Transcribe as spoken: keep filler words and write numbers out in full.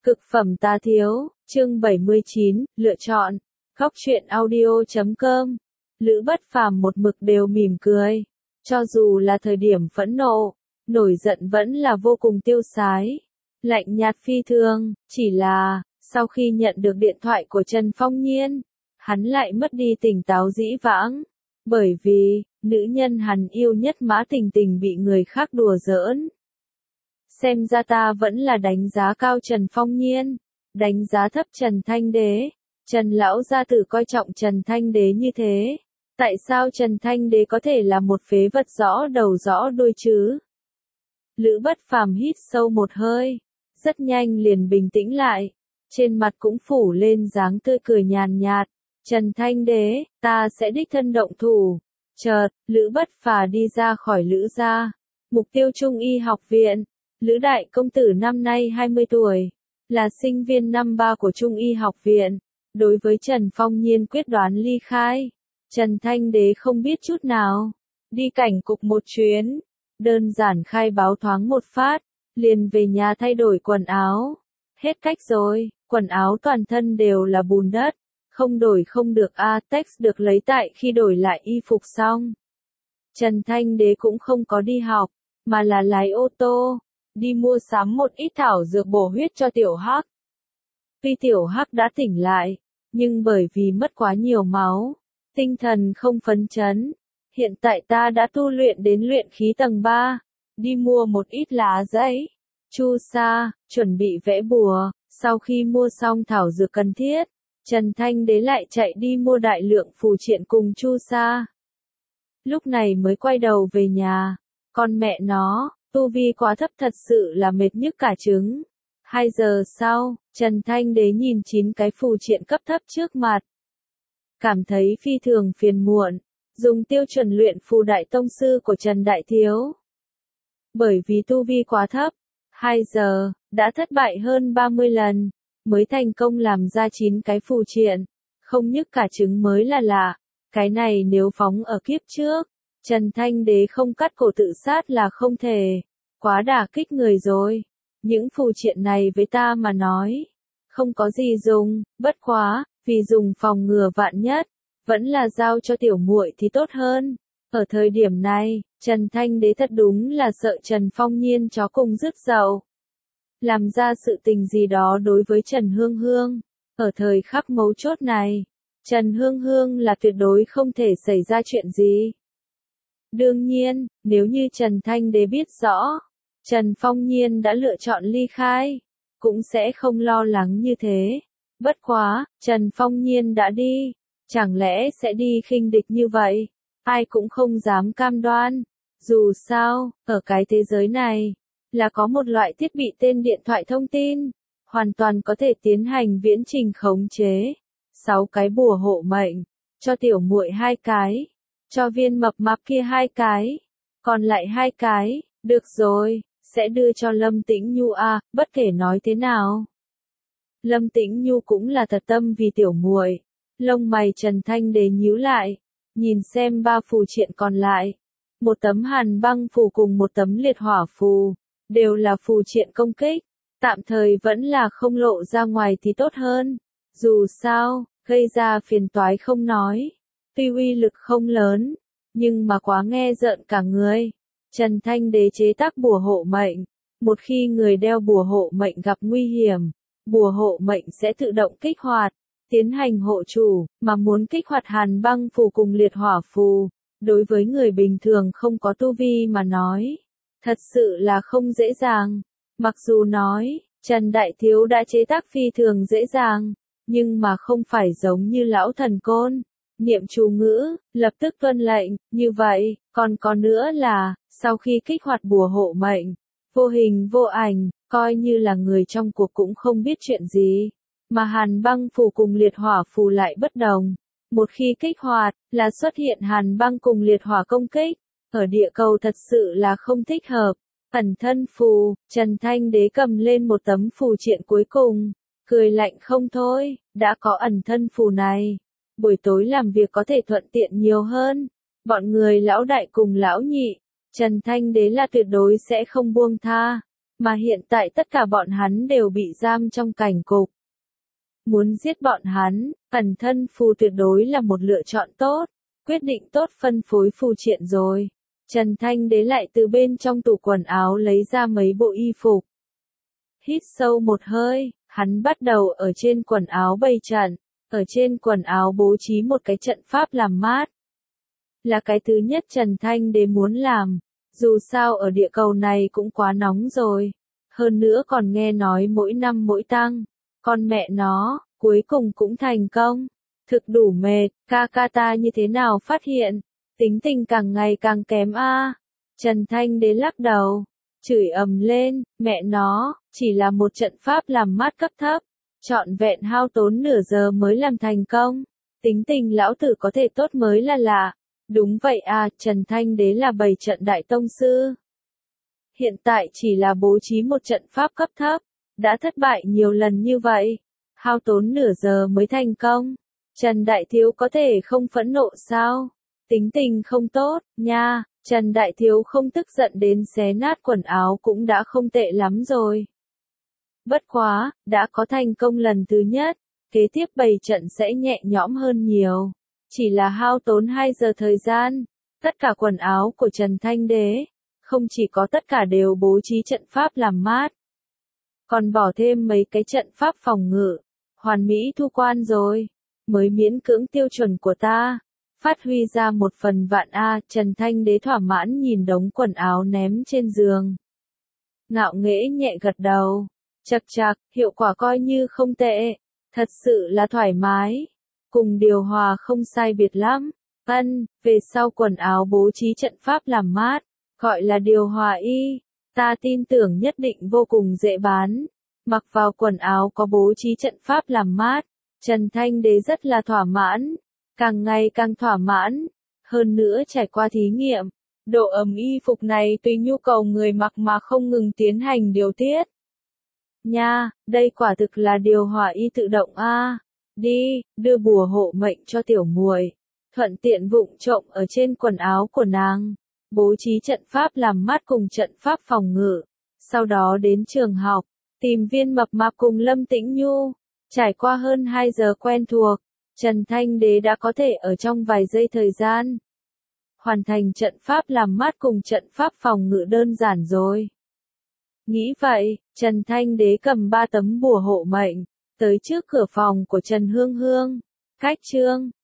Cực phẩm tá thiếu, chương bảy mươi chín, lựa chọn. Góc truyện audio chấm com. Lữ Bất Phàm một mực đều mỉm cười. Cho dù là thời điểm phẫn nộ, nổi giận vẫn là vô cùng tiêu sái. Lạnh nhạt phi thường, chỉ là, sau khi nhận được điện thoại của Trần Phong Nhiên, hắn lại mất đi tỉnh táo dĩ vãng. Bởi vì, nữ nhân hắn yêu nhất Mã Tình Tình bị người khác đùa giỡn. Xem ra ta vẫn là đánh giá cao Trần Phong Nhiên, đánh giá thấp Trần Thanh Đế. Trần lão gia tử coi trọng Trần Thanh Đế như thế. Tại sao Trần Thanh Đế có thể là một phế vật rõ đầu rõ đuôi chứ? Lữ Bất Phàm hít sâu một hơi, rất nhanh liền bình tĩnh lại, trên mặt cũng phủ lên dáng tươi cười nhàn nhạt. Trần Thanh Đế, ta sẽ đích thân động thủ. Chợt, Lữ Bất Phàm đi ra khỏi Lữ gia, mục tiêu Trung y học viện. Lữ đại công tử năm nay hai mươi tuổi, là sinh viên năm ba của Trung y học viện. Đối với Trần Phong Nhiên quyết đoán ly khai, Trần Thanh Đế không biết chút nào. Đi cảnh cục một chuyến, đơn giản khai báo thoáng một phát, liền về nhà thay đổi quần áo. Hết cách rồi, quần áo toàn thân đều là bùn đất, không đổi không được a, text được lấy tại khi đổi lại y phục xong. Trần Thanh Đế cũng không có đi học, mà là lái ô tô, đi mua sắm một ít thảo dược bổ huyết cho Tiểu Hắc. Tuy Tiểu Hắc đã tỉnh lại, nhưng bởi vì mất quá nhiều máu, tinh thần không phấn chấn. Hiện tại ta đã tu luyện đến luyện khí tầng ba, đi mua một ít lá giấy, chu sa, chuẩn bị vẽ bùa. Sau khi mua xong thảo dược cần thiết, Trần Thanh Đế lại chạy đi mua đại lượng phù triện cùng chu sa. Lúc này mới quay đầu về nhà, con mẹ nó, tu vi quá thấp thật sự là mệt nhức cả trứng. Hai giờ sau, Trần Thanh Đế nhìn chín cái phù triện cấp thấp trước mặt, cảm thấy phi thường phiền muộn, dùng tiêu chuẩn luyện phù đại tông sư của Trần Đại Thiếu. Bởi vì tu vi quá thấp, hai giờ, đã thất bại hơn ba mươi lần, mới thành công làm ra chín cái phù triện, không nhức cả trứng mới là lạ. Cái này nếu phóng ở kiếp trước, Trần Thanh Đế không cắt cổ tự sát là không thể, quá đả kích người rồi. Những phù triện này với ta mà nói, không có gì dùng, bất quá, vì dùng phòng ngừa vạn nhất, vẫn là giao cho tiểu muội thì tốt hơn. Ở thời điểm này, Trần Thanh Đế thật đúng là sợ Trần Phong Nhiên chó cùng rứt dậu, làm ra sự tình gì đó đối với Trần Hương Hương. Ở thời khắc mấu chốt này, Trần Hương Hương là tuyệt đối không thể xảy ra chuyện gì. Đương nhiên, nếu như Trần Thanh Đế biết rõ, Trần Phong Nhiên đã lựa chọn ly khai, cũng sẽ không lo lắng như thế. Bất quá, Trần Phong Nhiên đã đi, chẳng lẽ sẽ đi khinh địch như vậy? Ai cũng không dám cam đoan. Dù sao, ở cái thế giới này, là có một loại thiết bị tên điện thoại thông tin, hoàn toàn có thể tiến hành viễn trình khống chế. Sáu cái bùa hộ mệnh, cho tiểu muội hai cái, cho viên mập mạp kia hai cái, còn lại hai cái, được rồi, sẽ đưa cho Lâm Tĩnh Nhu à, bất kể nói thế nào. Lâm Tĩnh Nhu cũng là thật tâm vì tiểu muội. Lông mày Trần Thanh Đế nhíu lại, nhìn xem ba phù triện còn lại. Một tấm hàn băng phù cùng một tấm liệt hỏa phù, đều là phù triện công kích, tạm thời vẫn là không lộ ra ngoài thì tốt hơn. Dù sao, gây ra phiền toái không nói, tuy uy lực không lớn, nhưng mà quá nghe rợn cả người. Trần Thanh Đế chế tác bùa hộ mệnh, một khi người đeo bùa hộ mệnh gặp nguy hiểm, bùa hộ mệnh sẽ tự động kích hoạt, tiến hành hộ chủ. Mà muốn kích hoạt hàn băng phù cùng liệt hỏa phù, đối với người bình thường không có tu vi mà nói, thật sự là không dễ dàng. Mặc dù nói, Trần Đại Thiếu đã chế tác phi thường dễ dàng, nhưng mà không phải giống như lão thần côn, niệm chú ngữ, lập tức tuân lệnh, như vậy. Còn có nữa là, sau khi kích hoạt bùa hộ mệnh, vô hình vô ảnh, coi như là người trong cuộc cũng không biết chuyện gì. Mà hàn băng phù cùng liệt hỏa phù lại bất đồng. Một khi kích hoạt, là xuất hiện hàn băng cùng liệt hỏa công kích. Ở địa cầu thật sự là không thích hợp. Ẩn thân phù, Trần Thanh Đế cầm lên một tấm phù triện cuối cùng, cười lạnh không thôi. Đã có ẩn thân phù này, buổi tối làm việc có thể thuận tiện nhiều hơn. Bọn người lão đại cùng lão nhị, Trần Thanh Đế là tuyệt đối sẽ không buông tha. Mà hiện tại tất cả bọn hắn đều bị giam trong cảnh cục. Muốn giết bọn hắn, ẩn thân phù tuyệt đối là một lựa chọn tốt, quyết định tốt phân phối phù triện rồi. Trần Thanh Đế lại từ bên trong tủ quần áo lấy ra mấy bộ y phục. Hít sâu một hơi, hắn bắt đầu ở trên quần áo bày trận, ở trên quần áo bố trí một cái trận pháp làm mát. Là cái thứ nhất Trần Thanh Đế muốn làm, dù sao ở địa cầu này cũng quá nóng rồi. Hơn nữa còn nghe nói mỗi năm mỗi tăng, con mẹ nó, cuối cùng cũng thành công. Thực đủ mệt, ca ca ta như thế nào phát hiện, tính tình càng ngày càng kém a. Trần Thanh Đế lắc đầu, chửi ầm lên, mẹ nó, chỉ là một trận pháp làm mát cấp thấp, trọn vẹn hao tốn nửa giờ mới làm thành công. Tính tình lão tử có thể tốt mới là lạ. Đúng vậy à, Trần Thanh Đế là bày trận đại tông sư. Hiện tại chỉ là bố trí một trận pháp cấp thấp, đã thất bại nhiều lần như vậy, hao tốn nửa giờ mới thành công. Trần Đại Thiếu có thể không phẫn nộ sao? Tính tình không tốt, nha, Trần Đại Thiếu không tức giận đến xé nát quần áo cũng đã không tệ lắm rồi. Bất quá, đã có thành công lần thứ nhất, kế tiếp bày trận sẽ nhẹ nhõm hơn nhiều. Chỉ là hao tốn hai giờ thời gian, tất cả quần áo của Trần Thanh Đế, không chỉ có tất cả đều bố trí trận pháp làm mát, còn bỏ thêm mấy cái trận pháp phòng ngự, hoàn mỹ thu quan rồi, mới miễn cưỡng tiêu chuẩn của ta, phát huy ra một phần vạn a. Trần Thanh Đế thỏa mãn nhìn đống quần áo ném trên giường, ngạo nghễ nhẹ gật đầu, chậc chậc, hiệu quả coi như không tệ, thật sự là thoải mái. Cùng điều hòa không sai biệt lắm. Ân, về sau quần áo bố trí trận pháp làm mát, gọi là điều hòa y, ta tin tưởng nhất định vô cùng dễ bán. Mặc vào quần áo có bố trí trận pháp làm mát, Trần Thanh Đế rất là thỏa mãn, càng ngày càng thỏa mãn. Hơn nữa trải qua thí nghiệm, độ ẩm y phục này tùy nhu cầu người mặc mà không ngừng tiến hành điều tiết. Nha, đây quả thực là điều hòa y tự động a. Đi, đưa bùa hộ mệnh cho tiểu muội, thuận tiện vụng trộm ở trên quần áo của nàng, bố trí trận pháp làm mát cùng trận pháp phòng ngự, sau đó đến trường học, tìm Viên Mập Mạp cùng Lâm Tĩnh Nhu, trải qua hơn hai giờ quen thuộc, Trần Thanh Đế đã có thể ở trong vài giây thời gian, hoàn thành trận pháp làm mát cùng trận pháp phòng ngự đơn giản rồi. Nghĩ vậy, Trần Thanh Đế cầm ba tấm bùa hộ mệnh, tới trước cửa phòng của Trần Hương Hương. Cách chương